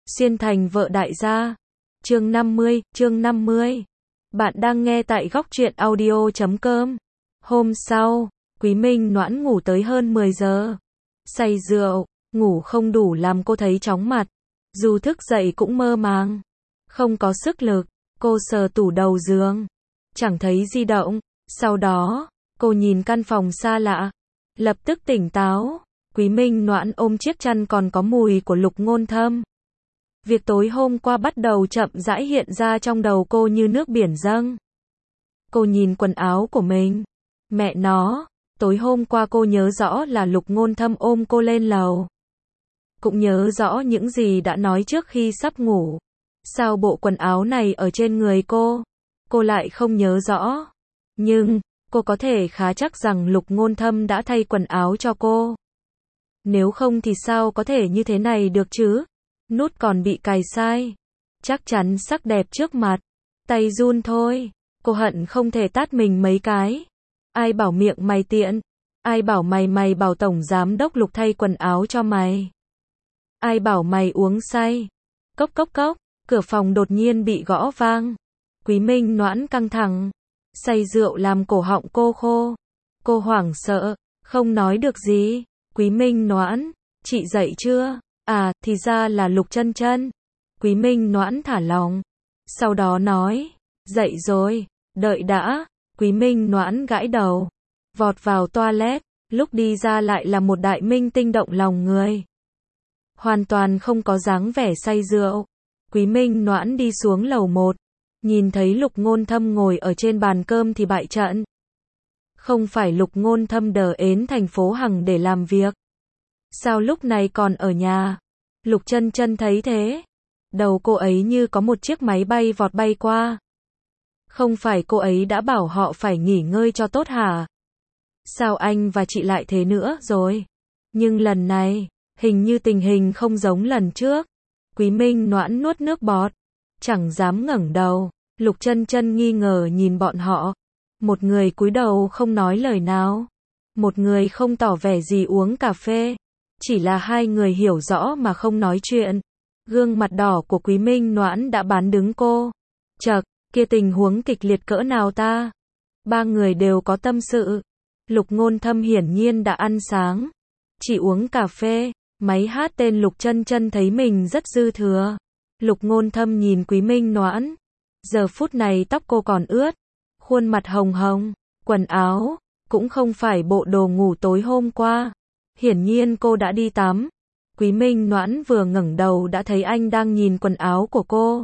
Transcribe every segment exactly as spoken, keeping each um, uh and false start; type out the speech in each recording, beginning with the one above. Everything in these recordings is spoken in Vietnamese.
Xuyên thành vợ đại gia. Chương năm mươi, chương năm mươi. Bạn đang nghe tại góc truyện audio chấm com. Hôm sau, Quý Minh Noãn ngủ tới hơn mười giờ. Say rượu, ngủ không đủ làm cô thấy chóng mặt. Dù thức dậy cũng mơ màng. Không có sức lực, cô sờ tủ đầu giường. Chẳng thấy di động. Sau đó, cô nhìn căn phòng xa lạ. Lập tức tỉnh táo. Quý Minh Noãn ôm chiếc chăn còn có mùi của Lục Ngôn Thâm. Việc tối hôm qua bắt đầu chậm rãi hiện ra trong đầu cô như nước biển dâng. Cô nhìn quần áo của mình. Mẹ nó, tối hôm qua cô nhớ rõ là Lục Ngôn Thâm ôm cô lên lầu. Cũng nhớ rõ những gì đã nói trước khi sắp ngủ. Sao bộ quần áo này ở trên người cô? Cô lại không nhớ rõ. Nhưng, cô có thể khá chắc rằng Lục Ngôn Thâm đã thay quần áo cho cô. Nếu không thì sao có thể như thế này được chứ? Nút còn bị cài sai. Chắc chắn sắc đẹp trước mặt. Tay run thôi. Cô hận không thể tát mình mấy cái. Ai bảo miệng mày tiện? Ai bảo mày mày bảo tổng giám đốc Lục thay quần áo cho mày? Ai bảo mày uống say? Cốc cốc cốc, cửa phòng đột nhiên bị gõ vang. Quý Minh Noãn căng thẳng. Say rượu làm cổ họng cô khô. Cô hoảng sợ, không nói được gì. Quý Minh Noãn, chị dậy chưa? À, thì ra là Lục Chân Chân. Quý Minh Noãn thả lỏng. Sau đó nói, dậy rồi, đợi đã. Quý Minh Noãn gãi đầu, vọt vào toilet, lúc đi ra lại là một đại minh tinh động lòng người. Hoàn toàn không có dáng vẻ say rượu. Quý Minh Noãn đi xuống lầu một, nhìn thấy Lục Ngôn Thâm ngồi ở trên bàn cơm thì bại trận. Không phải Lục Ngôn Thâm đờ ến thành phố Hằng để làm việc. Sao lúc này còn ở nhà? Lục Chân Chân thấy thế. Đầu cô ấy như có một chiếc máy bay vọt bay qua. Không phải cô ấy đã bảo họ phải nghỉ ngơi cho tốt hả? Sao anh và chị lại thế nữa rồi? Nhưng lần này, hình như tình hình không giống lần trước. Quý Minh Noãn nuốt nước bọt. Chẳng dám ngẩng đầu. Lục Chân Chân nghi ngờ nhìn bọn họ. Một người cúi đầu không nói lời nào. Một người không tỏ vẻ gì uống cà phê. Chỉ là hai người hiểu rõ mà không nói chuyện. Gương mặt đỏ của Quý Minh Noãn đã bán đứng cô. Chậc, kia tình huống kịch liệt cỡ nào ta? Ba người đều có tâm sự. Lục Ngôn Thâm hiển nhiên đã ăn sáng. Chỉ uống cà phê. Máy hát tên Lục Chân Chân thấy mình rất dư thừa. Lục Ngôn Thâm nhìn Quý Minh Noãn. Giờ phút này tóc cô còn ướt. Khuôn mặt hồng hồng. Quần áo cũng không phải bộ đồ ngủ tối hôm qua. Hiển nhiên cô đã đi tắm. Quý Minh Noãn vừa ngẩng đầu đã thấy anh đang nhìn quần áo của cô.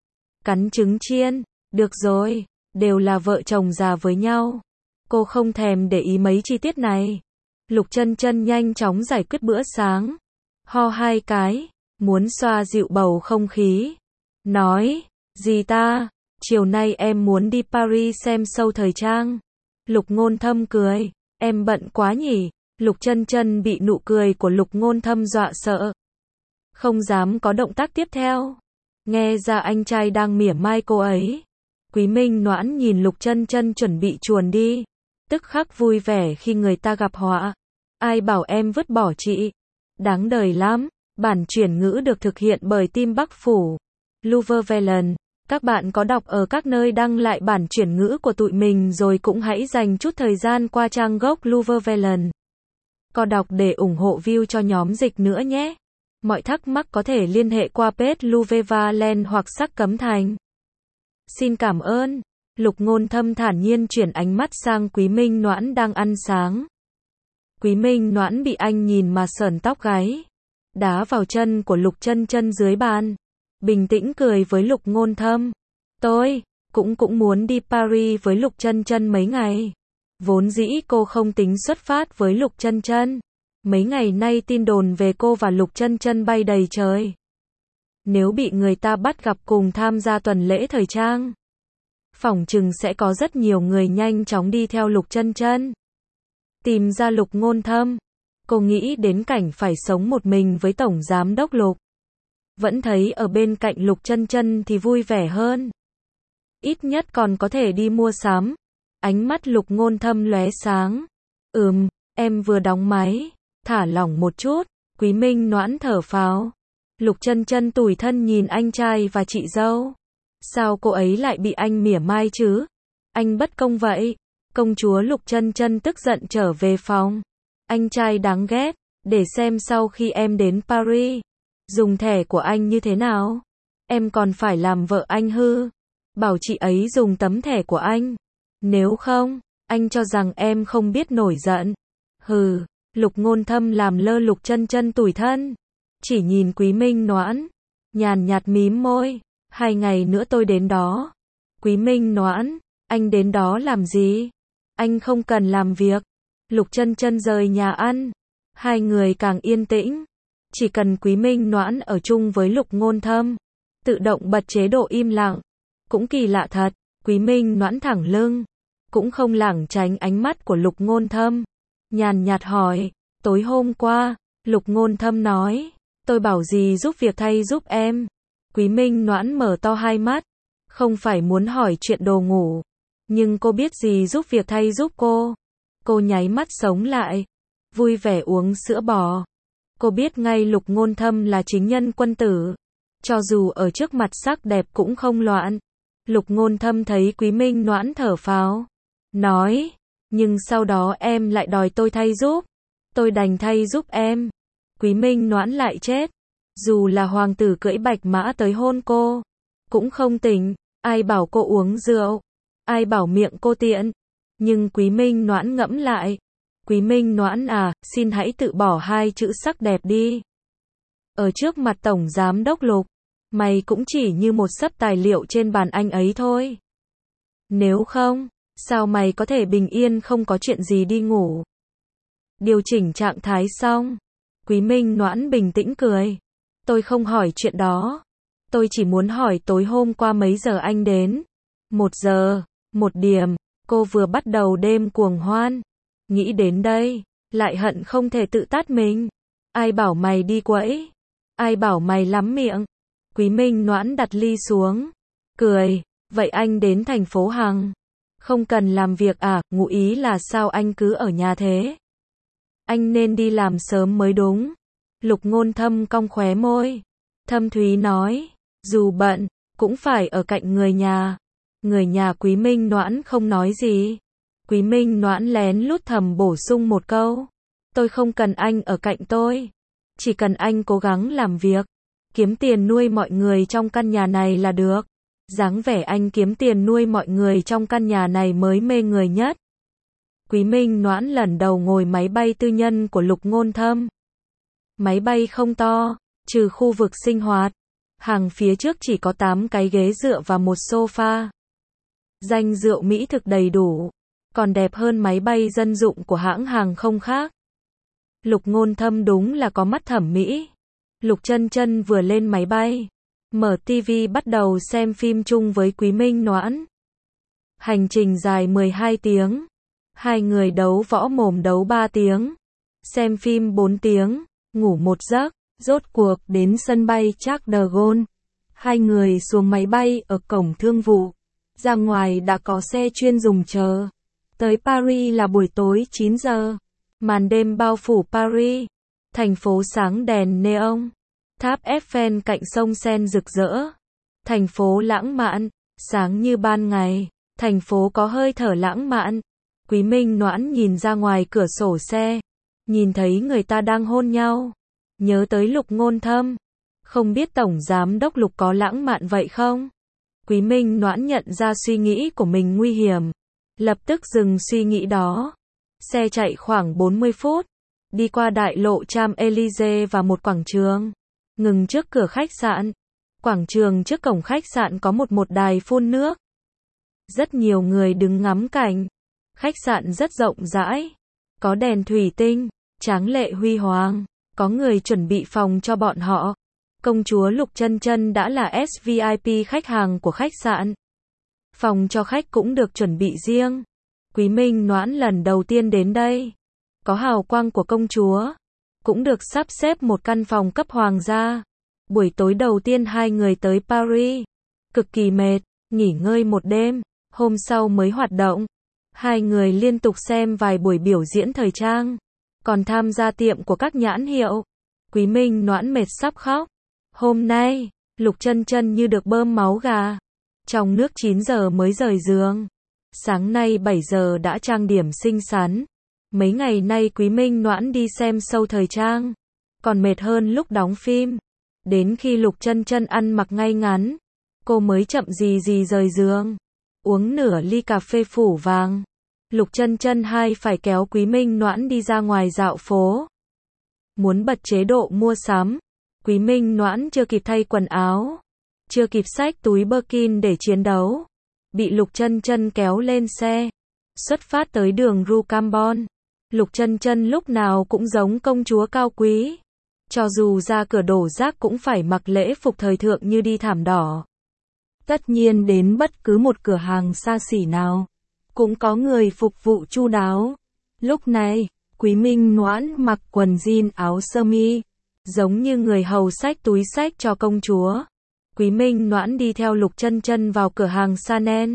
Cắn trứng chiên. Được rồi, đều là vợ chồng già với nhau. Cô không thèm để ý mấy chi tiết này. Lục Chân Chân nhanh chóng giải quyết bữa sáng. Ho hai cái, muốn xoa dịu bầu không khí. Nói, gì ta? Chiều nay em muốn đi Paris xem show thời trang. Lục Ngôn Thâm cười, em bận quá nhỉ? Lục Chân Chân bị nụ cười của Lục Ngôn Thâm dọa sợ. Không dám có động tác tiếp theo. Nghe ra anh trai đang mỉa mai cô ấy. Quý Minh Noãn nhìn Lục Chân Chân chuẩn bị chuồn đi. Tức khắc vui vẻ khi người ta gặp họa. Ai bảo em vứt bỏ chị? Đáng đời lắm. Bản chuyển ngữ được thực hiện bởi team Bắc Phủ. Luvervelen. Các bạn có đọc ở các nơi đăng lại bản chuyển ngữ của tụi mình rồi cũng hãy dành chút thời gian qua trang gốc Luvervelen. Có đọc để ủng hộ view cho nhóm dịch nữa nhé. Mọi thắc mắc có thể liên hệ qua page Luvervelen hoặc Sắc Cấm Thành. Xin cảm ơn. Lục Ngôn Thâm thản nhiên chuyển ánh mắt sang Quý Minh Noãn đang ăn sáng. Quý Minh Noãn bị anh nhìn mà sởn tóc gáy. Đá vào chân của Lục Chân Chân dưới bàn. Bình tĩnh cười với Lục Ngôn Thâm. Tôi cũng cũng muốn đi Paris với Lục Chân Chân mấy ngày. Vốn dĩ cô không tính xuất phát với Lục Chân Chân. Mấy ngày nay tin đồn về cô và Lục Chân Chân bay đầy trời. Nếu bị người ta bắt gặp cùng tham gia tuần lễ thời trang, phỏng chừng sẽ có rất nhiều người nhanh chóng đi theo Lục Chân Chân. Tìm ra Lục Ngôn Thâm. Cô nghĩ đến cảnh phải sống một mình với Tổng Giám đốc Lục. Vẫn thấy ở bên cạnh Lục Chân Chân thì vui vẻ hơn. Ít nhất còn có thể đi mua sắm. Ánh mắt Lục Ngôn Thâm lóe sáng. Ừm, em vừa đóng máy. Thả lỏng một chút. Quý Minh Noãn thở phào. Lục Chân Chân tủi thân nhìn anh trai và chị dâu. Sao cô ấy lại bị anh mỉa mai chứ? Anh bất công vậy. Công chúa Lục Chân Chân tức giận trở về phòng. Anh trai đáng ghét, để xem sau khi em đến Paris, dùng thẻ của anh như thế nào. Em còn phải làm vợ anh hư. Bảo chị ấy dùng tấm thẻ của anh. Nếu không, anh cho rằng em không biết nổi giận. Hừ, Lục Ngôn Thâm làm lơ Lục Chân Chân tủi thân. Chỉ nhìn Quý Minh Noãn, nhàn nhạt mím môi. Hai ngày nữa tôi đến đó. Quý Minh Noãn, anh đến đó làm gì? Anh không cần làm việc. Lục Chân Chân rời nhà ăn. Hai người càng yên tĩnh. Chỉ cần Quý Minh Noãn ở chung với Lục Ngôn Thâm, tự động bật chế độ im lặng. Cũng kỳ lạ thật, Quý Minh Noãn thẳng lưng, cũng không lảng tránh ánh mắt của Lục Ngôn Thâm. Nhàn nhạt hỏi, tối hôm qua, Lục Ngôn Thâm nói, tôi bảo gì giúp việc thay giúp em. Quý Minh Noãn mở to hai mắt, không phải muốn hỏi chuyện đồ ngủ, nhưng cô biết gì giúp việc thay giúp cô. Cô nháy mắt sống lại, vui vẻ uống sữa bò. Cô biết ngay Lục Ngôn Thâm là chính nhân quân tử, cho dù ở trước mặt sắc đẹp cũng không loạn. Lục Ngôn Thâm thấy Quý Minh Noãn thở phào, nói, nhưng sau đó em lại đòi tôi thay giúp. Tôi đành thay giúp em. Quý Minh Noãn lại chết. Dù là hoàng tử cưỡi bạch mã tới hôn cô, cũng không tỉnh. Ai bảo cô uống rượu, ai bảo miệng cô tiện. Nhưng Quý Minh Noãn ngẫm lại. Quý Minh Noãn à, xin hãy tự bỏ hai chữ sắc đẹp đi. Ở trước mặt Tổng Giám đốc Lục, mày cũng chỉ như một xấp tài liệu trên bàn anh ấy thôi. Nếu không, sao mày có thể bình yên không có chuyện gì đi ngủ? Điều chỉnh trạng thái xong, Quý Minh Noãn bình tĩnh cười. Tôi không hỏi chuyện đó. Tôi chỉ muốn hỏi tối hôm qua mấy giờ anh đến. Một giờ, một điểm, cô vừa bắt đầu đêm cuồng hoan. Nghĩ đến đây, lại hận không thể tự tát mình. Ai bảo mày đi quẫy? Ai bảo mày lắm miệng? Quý Minh Noãn đặt ly xuống, cười, vậy anh đến thành phố Hằng, không cần làm việc à? Ngụ ý là sao anh cứ ở nhà thế? Anh nên đi làm sớm mới đúng. Lục Ngôn Thâm cong khóe môi, thâm thúy nói, dù bận, cũng phải ở cạnh người nhà. Người nhà Quý Minh Noãn không nói gì. Quý Minh Noãn lén lút thầm bổ sung một câu, tôi không cần anh ở cạnh tôi, chỉ cần anh cố gắng làm việc, kiếm tiền nuôi mọi người trong căn nhà này là được. Dáng vẻ anh kiếm tiền nuôi mọi người trong căn nhà này mới mê người nhất. Quý Minh Noãn lần đầu ngồi máy bay tư nhân của Lục Ngôn Thâm. Máy bay không to, trừ khu vực sinh hoạt. Hàng phía trước chỉ có tám cái ghế dựa và một sofa. Danh rượu Mỹ thực đầy đủ, còn đẹp hơn máy bay dân dụng của hãng hàng không khác. Lục Ngôn Thâm đúng là có mắt thẩm mỹ. Lục Chân Chân vừa lên máy bay, mở ti vi bắt đầu xem phim chung với Quý Minh Noãn. Hành trình dài mười hai tiếng. Hai người đấu võ mồm đấu ba tiếng. Xem phim bốn tiếng, ngủ một giấc, rốt cuộc đến sân bay Charles de Gaulle. Hai người xuống máy bay ở cổng thương vụ. Ra ngoài đã có xe chuyên dùng chờ. Tới Paris là buổi tối chín giờ. Màn đêm bao phủ Paris. Thành phố sáng đèn neon. Tháp Eiffel cạnh sông Seine rực rỡ. Thành phố lãng mạn, sáng như ban ngày. Thành phố có hơi thở lãng mạn. Quý Minh Noãn nhìn ra ngoài cửa sổ xe, nhìn thấy người ta đang hôn nhau. Nhớ tới Lục Ngôn Thâm. Không biết Tổng Giám đốc Lục có lãng mạn vậy không? Quý Minh Noãn nhận ra suy nghĩ của mình nguy hiểm. Lập tức dừng suy nghĩ đó. Xe chạy khoảng bốn mươi phút. Đi qua đại lộ Champs-Élysées và một quảng trường. Ngừng trước cửa khách sạn. Quảng trường trước cổng khách sạn có một một đài phun nước. Rất nhiều người đứng ngắm cảnh. Khách sạn rất rộng rãi. Có đèn thủy tinh, tráng lệ huy hoàng. Có người chuẩn bị phòng cho bọn họ. Công chúa Lục Chân Chân đã là ét vê i pê khách hàng của khách sạn. Phòng cho khách cũng được chuẩn bị riêng. Quý Minh Noãn lần đầu tiên đến đây. Có hào quang của công chúa. Cũng được sắp xếp một căn phòng cấp hoàng gia. Buổi tối đầu tiên hai người tới Paris. Cực kỳ mệt, nghỉ ngơi một đêm. Hôm sau mới hoạt động. Hai người liên tục xem vài buổi biểu diễn thời trang. Còn tham gia tiệm của các nhãn hiệu. Quý Minh Noãn mệt sắp khóc. Hôm nay, Lục Chân Chân như được bơm máu gà. Trong nước chín giờ mới rời giường. Sáng nay bảy giờ đã trang điểm xinh xắn. Mấy ngày nay Quý Minh Noãn đi xem show thời trang. Còn mệt hơn lúc đóng phim. Đến khi Lục Chân Chân ăn mặc ngay ngắn, cô mới chậm gì gì rời giường. Uống nửa ly cà phê phủ vàng. Lục Chân Chân hai phải kéo Quý Minh Noãn đi ra ngoài dạo phố. Muốn bật chế độ mua sắm. Quý Minh Noãn chưa kịp thay quần áo, chưa kịp xách túi Birkin để chiến đấu, bị Lục Chân Chân kéo lên xe, xuất phát tới đường Rucambon. Lục Chân Chân lúc nào cũng giống công chúa cao quý, cho dù ra cửa đổ rác cũng phải mặc lễ phục thời thượng như đi thảm đỏ. Tất nhiên đến bất cứ một cửa hàng xa xỉ nào, cũng có người phục vụ chu đáo. Lúc này, Quý Minh Noãn mặc quần jean áo sơ mi, giống như người hầu xách túi xách cho công chúa. Quý Minh Noãn đi theo Lục Chân Chân vào cửa hàng Chanel.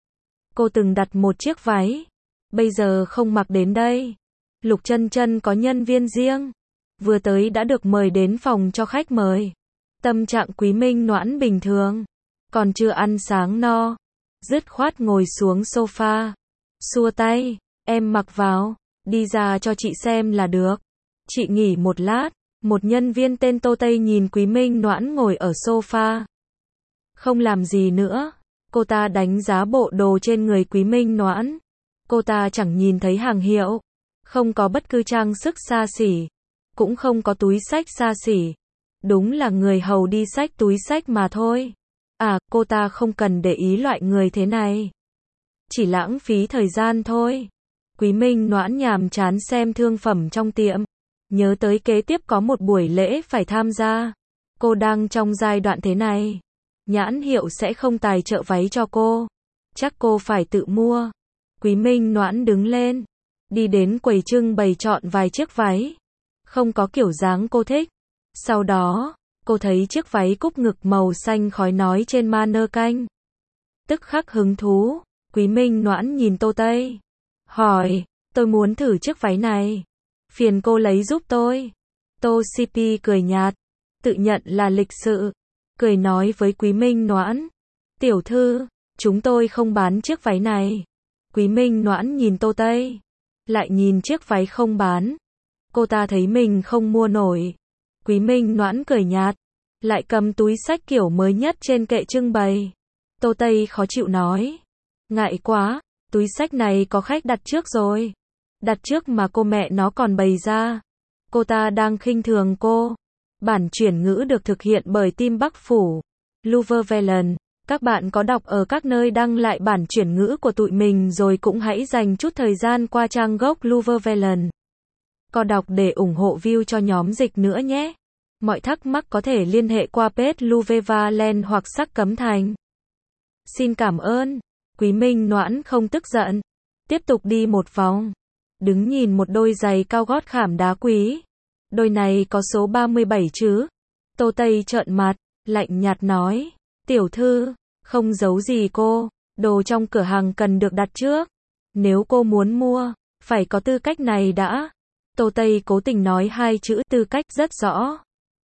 Cô từng đặt một chiếc váy, bây giờ không mặc đến đây. Lục Chân Chân có nhân viên riêng, vừa tới đã được mời đến phòng cho khách mời. Tâm trạng Quý Minh Noãn bình thường, còn chưa ăn sáng no, dứt khoát ngồi xuống sofa, xua tay, em mặc vào, đi ra cho chị xem là được. Chị nghỉ một lát. Một nhân viên tên Tô Tây nhìn Quý Minh Noãn ngồi ở sofa, không làm gì nữa. Cô ta đánh giá bộ đồ trên người Quý Minh Noãn. Cô ta chẳng nhìn thấy hàng hiệu, không có bất cứ trang sức xa xỉ, cũng không có túi xách xa xỉ. Đúng là người hầu đi xách túi xách mà thôi. À, cô ta không cần để ý loại người thế này, chỉ lãng phí thời gian thôi. Quý Minh Noãn nhàm chán xem thương phẩm trong tiệm, nhớ tới kế tiếp có một buổi lễ phải tham gia. Cô đang trong giai đoạn thế này, nhãn hiệu sẽ không tài trợ váy cho cô, chắc cô phải tự mua. Quý Minh Noãn đứng lên, đi đến quầy trưng bày chọn vài chiếc váy, không có kiểu dáng cô thích. Sau đó, cô thấy chiếc váy cúc ngực màu xanh khói nói trên mannequin, tức khắc hứng thú. Quý Minh Noãn nhìn Tô Tây, hỏi, tôi muốn thử chiếc váy này, phiền cô lấy giúp tôi. Tô xê pê cười nhạt, tự nhận là lịch sự, cười nói với Quý Minh Noãn, tiểu thư, chúng tôi không bán chiếc váy này. Quý Minh Noãn nhìn Tô Tây, lại nhìn chiếc váy không bán. Cô ta thấy mình không mua nổi. Quý Minh Noãn cười nhạt, lại cầm túi xách kiểu mới nhất trên kệ trưng bày. Tô Tây khó chịu nói, ngại quá, túi xách này có khách đặt trước rồi. Đặt trước mà cô mẹ nó còn bày ra. Cô ta đang khinh thường cô. Bản chuyển ngữ được thực hiện bởi team Bắc Phủ, Luvervelen. Các bạn có đọc ở các nơi đăng lại bản chuyển ngữ của tụi mình rồi cũng hãy dành chút thời gian qua trang gốc Luvervelen. Có đọc để ủng hộ view cho nhóm dịch nữa nhé. Mọi thắc mắc có thể liên hệ qua page Luvervelen hoặc Sắc Cấm Thành. Xin cảm ơn. Quý Minh Noãn không tức giận, tiếp tục đi một vòng, đứng nhìn một đôi giày cao gót khảm đá quý. Đôi này có số ba mươi bảy chứ? Tô Tây trợn mặt, lạnh nhạt nói, tiểu thư, không giấu gì cô, đồ trong cửa hàng cần được đặt trước. Nếu cô muốn mua, phải có tư cách này đã. Tô Tây cố tình nói hai chữ tư cách rất rõ.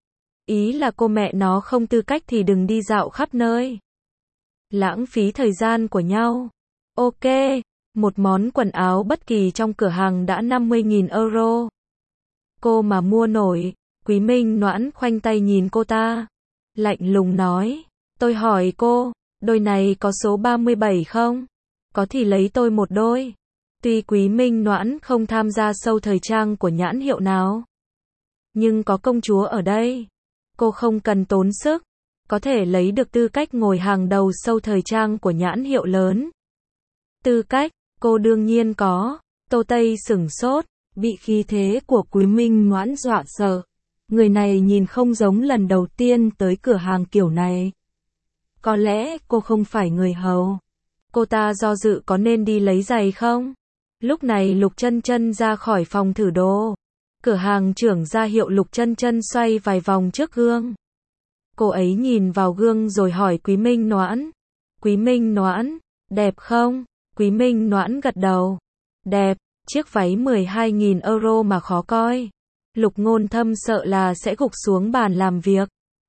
Ý là cô mẹ nó không tư cách thì đừng đi dạo khắp nơi, lãng phí thời gian của nhau. Ok, một món quần áo bất kỳ trong cửa hàng đã năm mươi nghìn euro. Cô mà mua nổi. Quý Minh Noãn khoanh tay nhìn cô ta, lạnh lùng nói, tôi hỏi cô, đôi này có số ba mươi bảy không? Có thì lấy tôi một đôi. Tuy Quý Minh Noãn không tham gia show thời trang của nhãn hiệu nào, nhưng có công chúa ở đây, cô không cần tốn sức, có thể lấy được tư cách ngồi hàng đầu show thời trang của nhãn hiệu lớn. Tư cách, cô đương nhiên có. Tô Tây sửng sốt, bị khí thế của Quý Minh Noãn dọa sợ. Người này nhìn không giống lần đầu tiên tới cửa hàng kiểu này. Có lẽ cô không phải người hầu. Cô ta do dự có nên đi lấy giày không? Lúc này Lục Chân Chân ra khỏi phòng thử đồ. Cửa hàng trưởng ra hiệu Lục Chân Chân xoay vài vòng trước gương. Cô ấy nhìn vào gương rồi hỏi Quý Minh Noãn. Quý Minh Noãn, đẹp không? Quý Minh Noãn gật đầu. Đẹp, chiếc váy mười hai nghìn euro mà khó coi. Lục Ngôn Thâm sợ là sẽ gục xuống bàn làm việc.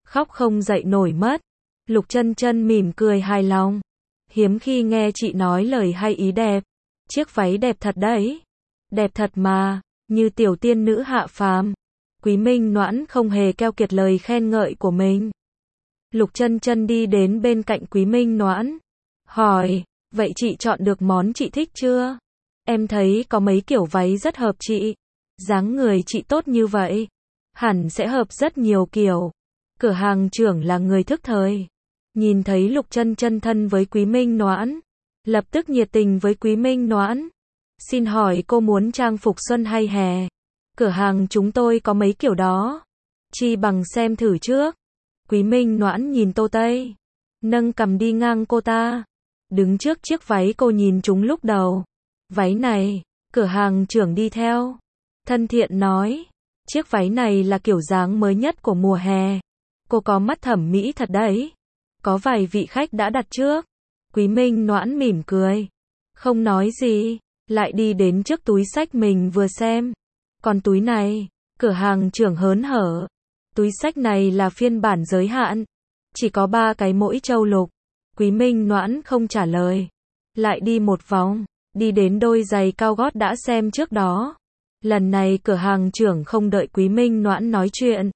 khóc không dậy nổi mất. Lục Chân Chân mỉm cười hài lòng. Hiếm khi nghe chị nói lời hay ý đẹp. Chiếc váy đẹp thật đấy. Đẹp thật mà, như tiểu tiên nữ hạ phàm. Quý Minh Noãn không hề keo kiệt lời khen ngợi của mình. Lục Chân Chân đi đến bên cạnh Quý Minh Noãn, hỏi, vậy chị chọn được món chị thích chưa? Em thấy có mấy kiểu váy rất hợp chị. Dáng người chị tốt như vậy, hẳn sẽ hợp rất nhiều kiểu. Cửa hàng trưởng là người thức thời. Nhìn thấy Lục Chân Chân thân với Quý Minh Noãn, lập tức nhiệt tình với Quý Minh Noãn. Xin hỏi cô muốn trang phục xuân hay hè? Cửa hàng chúng tôi có mấy kiểu đó. Chi bằng xem thử trước. Quý Minh Noãn nhìn Tô Tây, nâng cằm đi ngang cô ta. Đứng trước chiếc váy cô nhìn chúng lúc đầu. Váy này, cửa hàng trưởng đi theo. Thân thiện nói, chiếc váy này là kiểu dáng mới nhất của mùa hè. Cô có mắt thẩm mỹ thật đấy. Có vài vị khách đã đặt trước. Quý Minh Noãn mỉm cười, không nói gì, lại đi đến trước túi xách mình vừa xem. Còn túi này, cửa hàng trưởng hớn hở. Túi xách này là phiên bản giới hạn, chỉ có ba cái mỗi châu lục. Quý Minh Noãn không trả lời, lại đi một vòng, đi đến đôi giày cao gót đã xem trước đó. Lần này cửa hàng trưởng không đợi Quý Minh Noãn nói chuyện,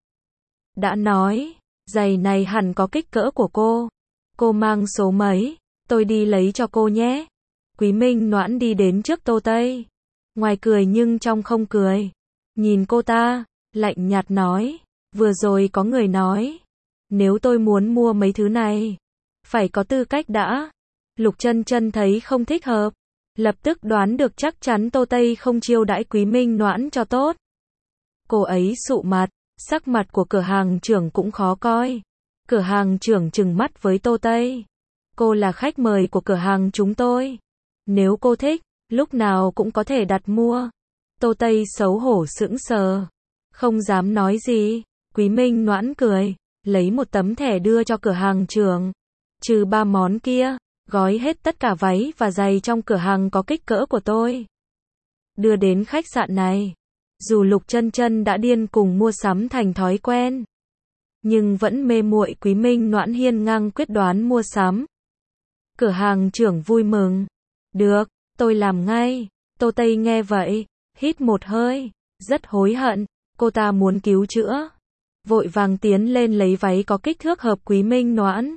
đã nói, giày này hẳn có kích cỡ của cô. Cô mang số mấy, tôi đi lấy cho cô nhé. Quý Minh Noãn đi đến trước Tô Tây, ngoài cười nhưng trong không cười. Nhìn cô ta, lạnh nhạt nói, vừa rồi có người nói, nếu tôi muốn mua mấy thứ này, phải có tư cách đã. Lục Chân Chân thấy không thích hợp, lập tức đoán được chắc chắn Tô Tây không chiêu đãi Quý Minh Noãn cho tốt. Cô ấy sụ mặt, sắc mặt của cửa hàng trưởng cũng khó coi. Cửa hàng trưởng trừng mắt với Tô Tây. Cô là khách mời của cửa hàng chúng tôi. Nếu cô thích, lúc nào cũng có thể đặt mua. Tô Tây xấu hổ sững sờ, không dám nói gì. Quý Minh Noãn cười, lấy một tấm thẻ đưa cho cửa hàng trưởng. Trừ ba món kia, gói hết tất cả váy và giày trong cửa hàng có kích cỡ của tôi. Đưa đến khách sạn này. Dù Lục Chân Chân đã điên cùng mua sắm thành thói quen, nhưng vẫn mê muội Quý Minh Noãn hiên ngang quyết đoán mua sắm. Cửa hàng trưởng vui mừng. Được, tôi làm ngay. Tô Tây nghe vậy, hít một hơi, rất hối hận. Cô ta muốn cứu chữa, vội vàng tiến lên lấy váy có kích thước hợp Quý Minh Noãn.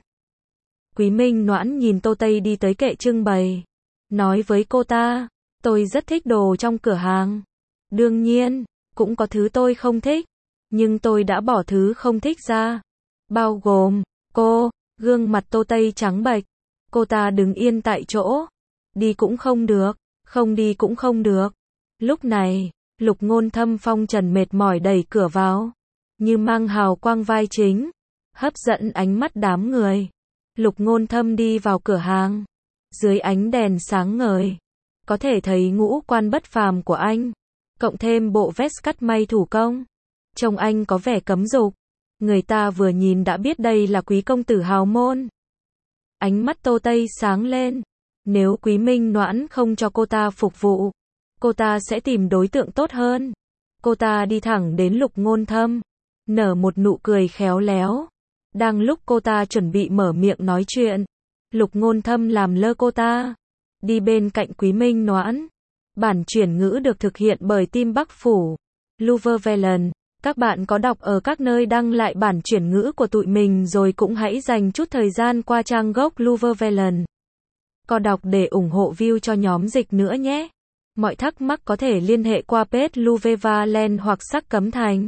Quý Minh Noãn nhìn Tô Tây đi tới kệ trưng bày, nói với cô ta, tôi rất thích đồ trong cửa hàng. Đương nhiên, cũng có thứ tôi không thích, nhưng tôi đã bỏ thứ không thích ra. Bao gồm, cô, gương mặt Tô Tây trắng bệch. Cô ta đứng yên tại chỗ. Đi cũng không được, không đi cũng không được. Lúc này, Lục Ngôn Thâm phong trần mệt mỏi đẩy cửa vào, như mang hào quang vai chính, hấp dẫn ánh mắt đám người. Lục Ngôn Thâm đi vào cửa hàng, dưới ánh đèn sáng ngời, có thể thấy ngũ quan bất phàm của anh, cộng thêm bộ vest cắt may thủ công, trông anh có vẻ cấm dục. Người ta vừa nhìn đã biết đây là quý công tử hào môn. Ánh mắt Tô Tây sáng lên, nếu Quý Minh Noãn không cho cô ta phục vụ, cô ta sẽ tìm đối tượng tốt hơn. Cô ta đi thẳng đến Lục Ngôn Thâm, nở một nụ cười khéo léo. Đang lúc cô ta chuẩn bị mở miệng nói chuyện, Lục Ngôn Thâm làm lơ cô ta, đi bên cạnh Quý Minh Noãn. Bản chuyển ngữ được thực hiện bởi Team Bắc Phủ, Luvervelen. Các bạn có đọc ở các nơi đăng lại bản chuyển ngữ của tụi mình rồi cũng hãy dành chút thời gian qua trang gốc Luvervelen. Có đọc để ủng hộ view cho nhóm dịch nữa nhé. Mọi thắc mắc có thể liên hệ qua page Luvervelen hoặc Sắc Cấm Thành.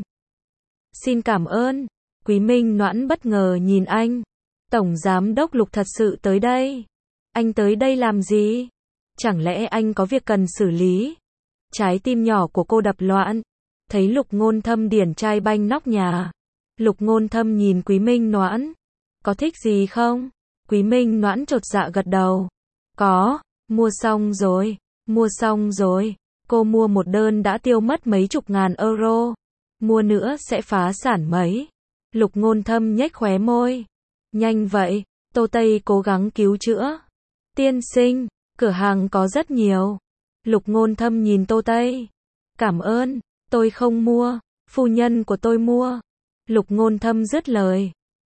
Xin cảm ơn. Quý Minh Noãn bất ngờ nhìn anh. Tổng giám đốc Lục thật sự tới đây. Anh tới đây làm gì? Chẳng lẽ anh có việc cần xử lý? Trái tim nhỏ của cô đập loạn. Thấy Lục Ngôn Thâm điển trai banh nóc nhà. Lục Ngôn Thâm nhìn Quý Minh Noãn. Có thích gì không? Quý Minh Noãn chột dạ gật đầu. Có, mua xong rồi, mua xong rồi. Cô mua một đơn đã tiêu mất mấy chục ngàn euro. Mua nữa sẽ phá sản mấy. Lục Ngôn Thâm nhếch khóe môi. Nhanh vậy, Tô Tây cố gắng cứu chữa. Tiên sinh, cửa hàng có rất nhiều. Lục Ngôn Thâm nhìn Tô Tây. Cảm ơn, tôi không mua, phu nhân của tôi mua. Lục Ngôn Thâm dứt lời,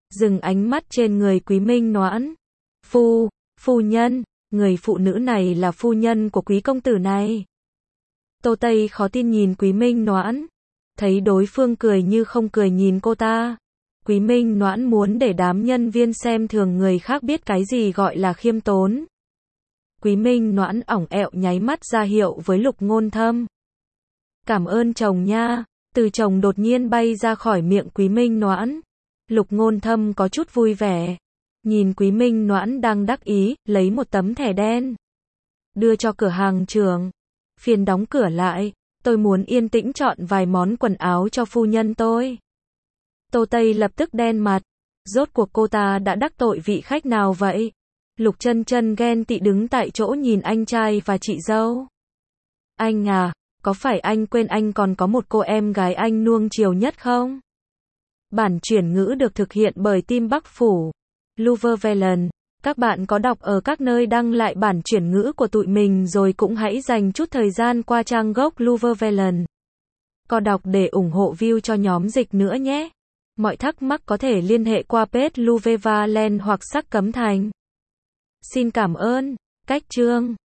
dừng ánh mắt trên người Quý Minh Noãn. Phu, phu nhân, người phụ nữ này là phu nhân của quý công tử này. Tô Tây khó tin nhìn Quý Minh Noãn, thấy đối phương cười như không cười nhìn cô ta. Quý Minh Noãn muốn để đám nhân viên xem thường người khác biết cái gì gọi là khiêm tốn. Quý Minh Noãn ỏng ẹo nháy mắt ra hiệu với Lục Ngôn Thâm. Cảm ơn chồng nha. Từ chồng đột nhiên bay ra khỏi miệng Quý Minh Noãn. Lục Ngôn Thâm có chút vui vẻ. Nhìn Quý Minh Noãn đang đắc ý, lấy một tấm thẻ đen. Đưa cho cửa hàng trưởng. Phiền đóng cửa lại. Tôi muốn yên tĩnh chọn vài món quần áo cho phu nhân tôi. Tô Tây lập tức đen mặt. Rốt cuộc cô ta đã đắc tội vị khách nào vậy? Lục Chân Chân ghen tị đứng tại chỗ nhìn anh trai và chị dâu. Anh à, có phải anh quên anh còn có một cô em gái anh nuông chiều nhất không? Bản chuyển ngữ được thực hiện bởi Team Bắc Phủ. Luvervelen. Các bạn có đọc ở các nơi đăng lại bản chuyển ngữ của tụi mình rồi cũng hãy dành chút thời gian qua trang gốc Luvervelen. Có đọc để ủng hộ view cho nhóm dịch nữa nhé. Mọi thắc mắc có thể liên hệ qua page Luvervelen hoặc Sắc Cấm Thành. Xin cảm ơn. Cách chương